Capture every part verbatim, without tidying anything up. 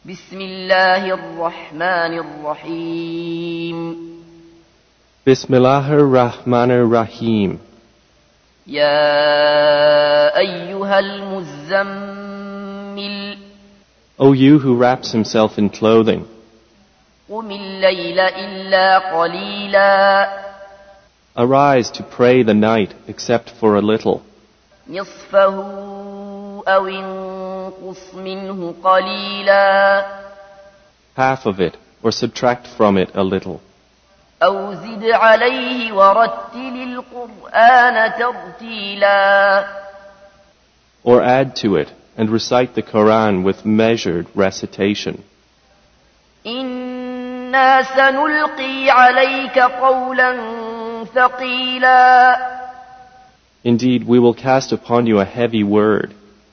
بسم الله الرحمن الرحيم بسم الله الرحمن الرحيم يا أيها المزمل O you who wraps himself in clothing, قم الليل إلا قليلا arise to pray the night except for a little, نصفه أو انقص منه قليلا half of it, or subtract from it a little, أو زد عليه ورتل القرآن ترتيلا or add to it and recite the Quran with measured recitation. إنا سنلقي عليك قولا ثقيلا Indeed, we will cast upon you a heavy word.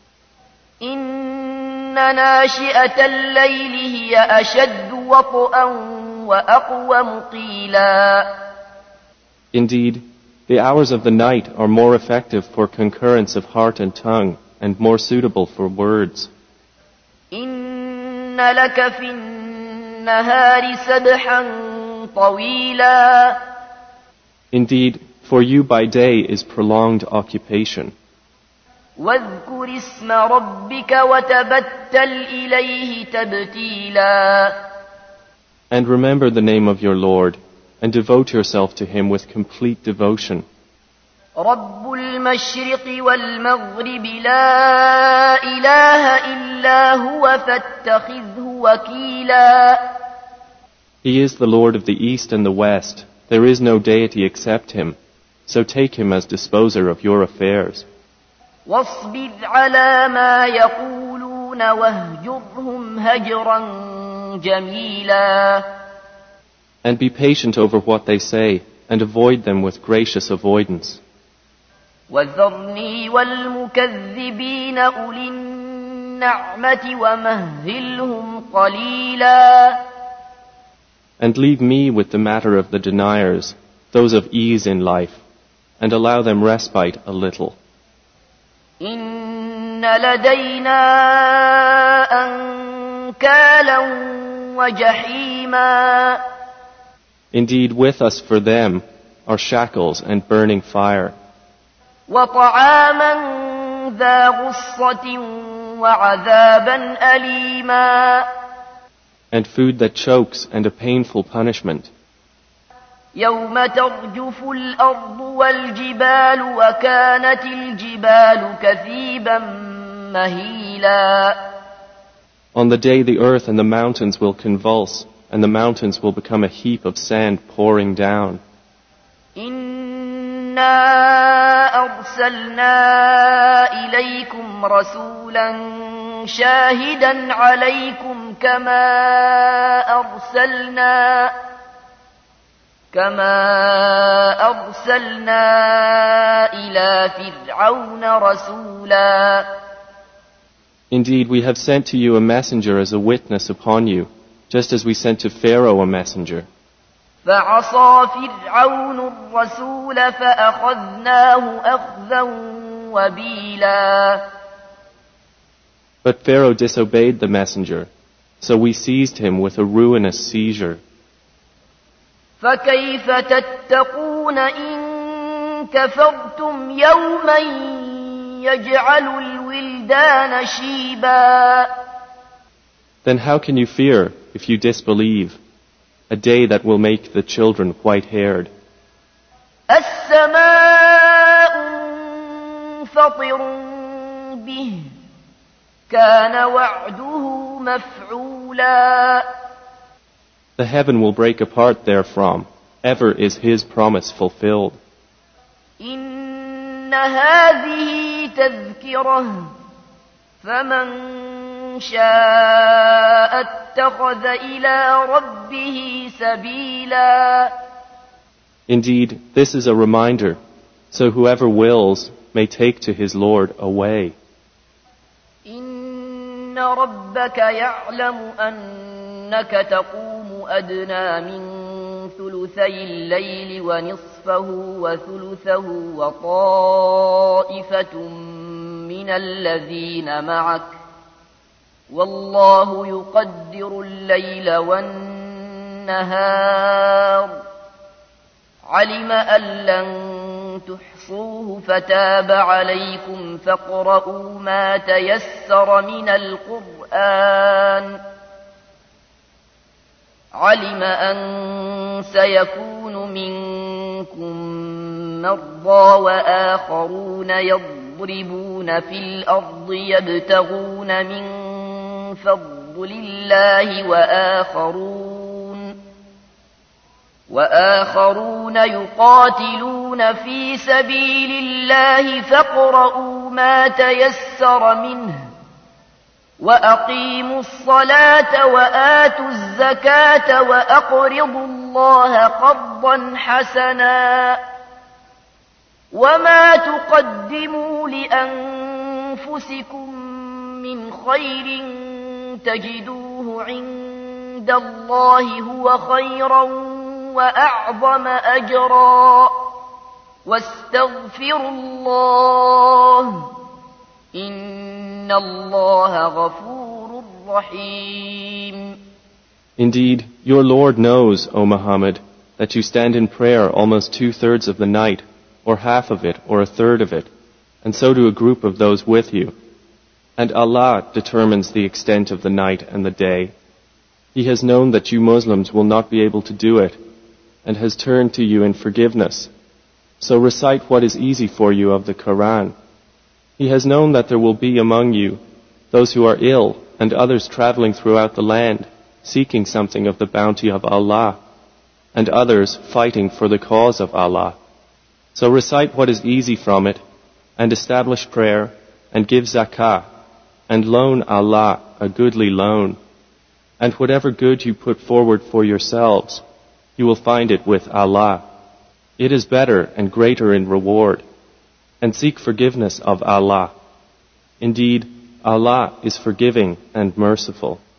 إن ناشئة الليل هي أشد وطئا وأقوم قيلا Indeed, the hours of the night are more effective for concurrence of heart and tongue and more suitable for words. إن لك في النهار سبحا طويلا Indeed, for you by day is prolonged occupation. واذكر اسم ربك وتبتل إليه تبتيلا And remember the name of your Lord, and devote yourself to Him with complete devotion. رب المشرق والمغرب لا إله إلا هو فاتخذه وكيلا He is the Lord of the East and the West. There is no deity except Him. So take Him as disposer of your affairs. واصبر على ما يقولون واهجرهم هجرا جميلا And be patient over what they say, and avoid them with gracious avoidance. وذرني والمكذبين أولي النعمة ومهلهم قليلا And leave me with the matter of the deniers, those of ease in life, and allow them respite a little. إن لدينا أنكالا وجحيما Indeed, with us for them are shackles and burning fire, وطعاما ذا غصة وعذابا أليما and food that chokes and a painful punishment. يوم ترجف الأرض والجبال وكانت الجبال كثيبا مهيلا On the day the earth and the mountains will convulse, and the mountains will become a heap of sand pouring down. إنا أرسلنا إليكم رسولا شاهدا عليكم كما أرسلنا كما أرسلنا إلى فرعون رسولا Indeed, we have sent to you a messenger as a witness upon you, just as we sent to Pharaoh a messenger. فعصى فرعون الرسول فأخذناه أخذا وبيلا But Pharaoh disobeyed the messenger, so we seized him with a ruinous seizure. فكيف تتقون إن كفرتم يوما يجعل الولدان شيبا Then how can you fear if you disbelieve a day that will make the children white-haired? السماء منفطر به كان وعده مفعولا The heaven will break apart therefrom. Ever is His promise fulfilled. إن هذه تذكرة فمن شاء اتخذ إلى ربه سبيلا Indeed, this is a reminder, so whoever wills may take to his Lord a way. إن ربك يعلم أنك تقوم أدنى من ثلثي الليل ونصفه وثلثه وطائفة من الذين معك والله يقدر الليل والنهار علم أن لن تحصوه فتاب عليكم فاقرؤوا ما تيسر من القرآن علم أن سيكون منكم مرضى وآخرون يضربون في الأرض يبتغون من فضل الله وآخرون وآخرون يقاتلون في سبيل الله فاقرؤوا ما تيسر منه وأقيموا الصلاة وآتوا الزكاة وأقرضوا الله قرضا حسنا وما تقدموا لأنفسكم من خير تجدوه عند الله هو خيرا وأعظم أجرا واستغفروا الله إن الله غفور رحيم. Indeed, your Lord knows, O Muhammad, that you stand in prayer almost two-thirds of the night, or half of it, or a third of it, and so do a group of those with you. And Allah determines the extent of the night and the day. He has known that you Muslims will not be able to do it, and has turned to you in forgiveness. So recite what is easy for you of the Quran. He has known that there will be among you those who are ill and others traveling throughout the land, seeking something of the bounty of Allah, and others fighting for the cause of Allah. So recite what is easy from it, and establish prayer, and give zakah, and loan Allah a goodly loan. And whatever good you put forward for yourselves, you will find it with Allah. It is better and greater in reward. And seek forgiveness of Allah. Indeed, Allah is forgiving and merciful.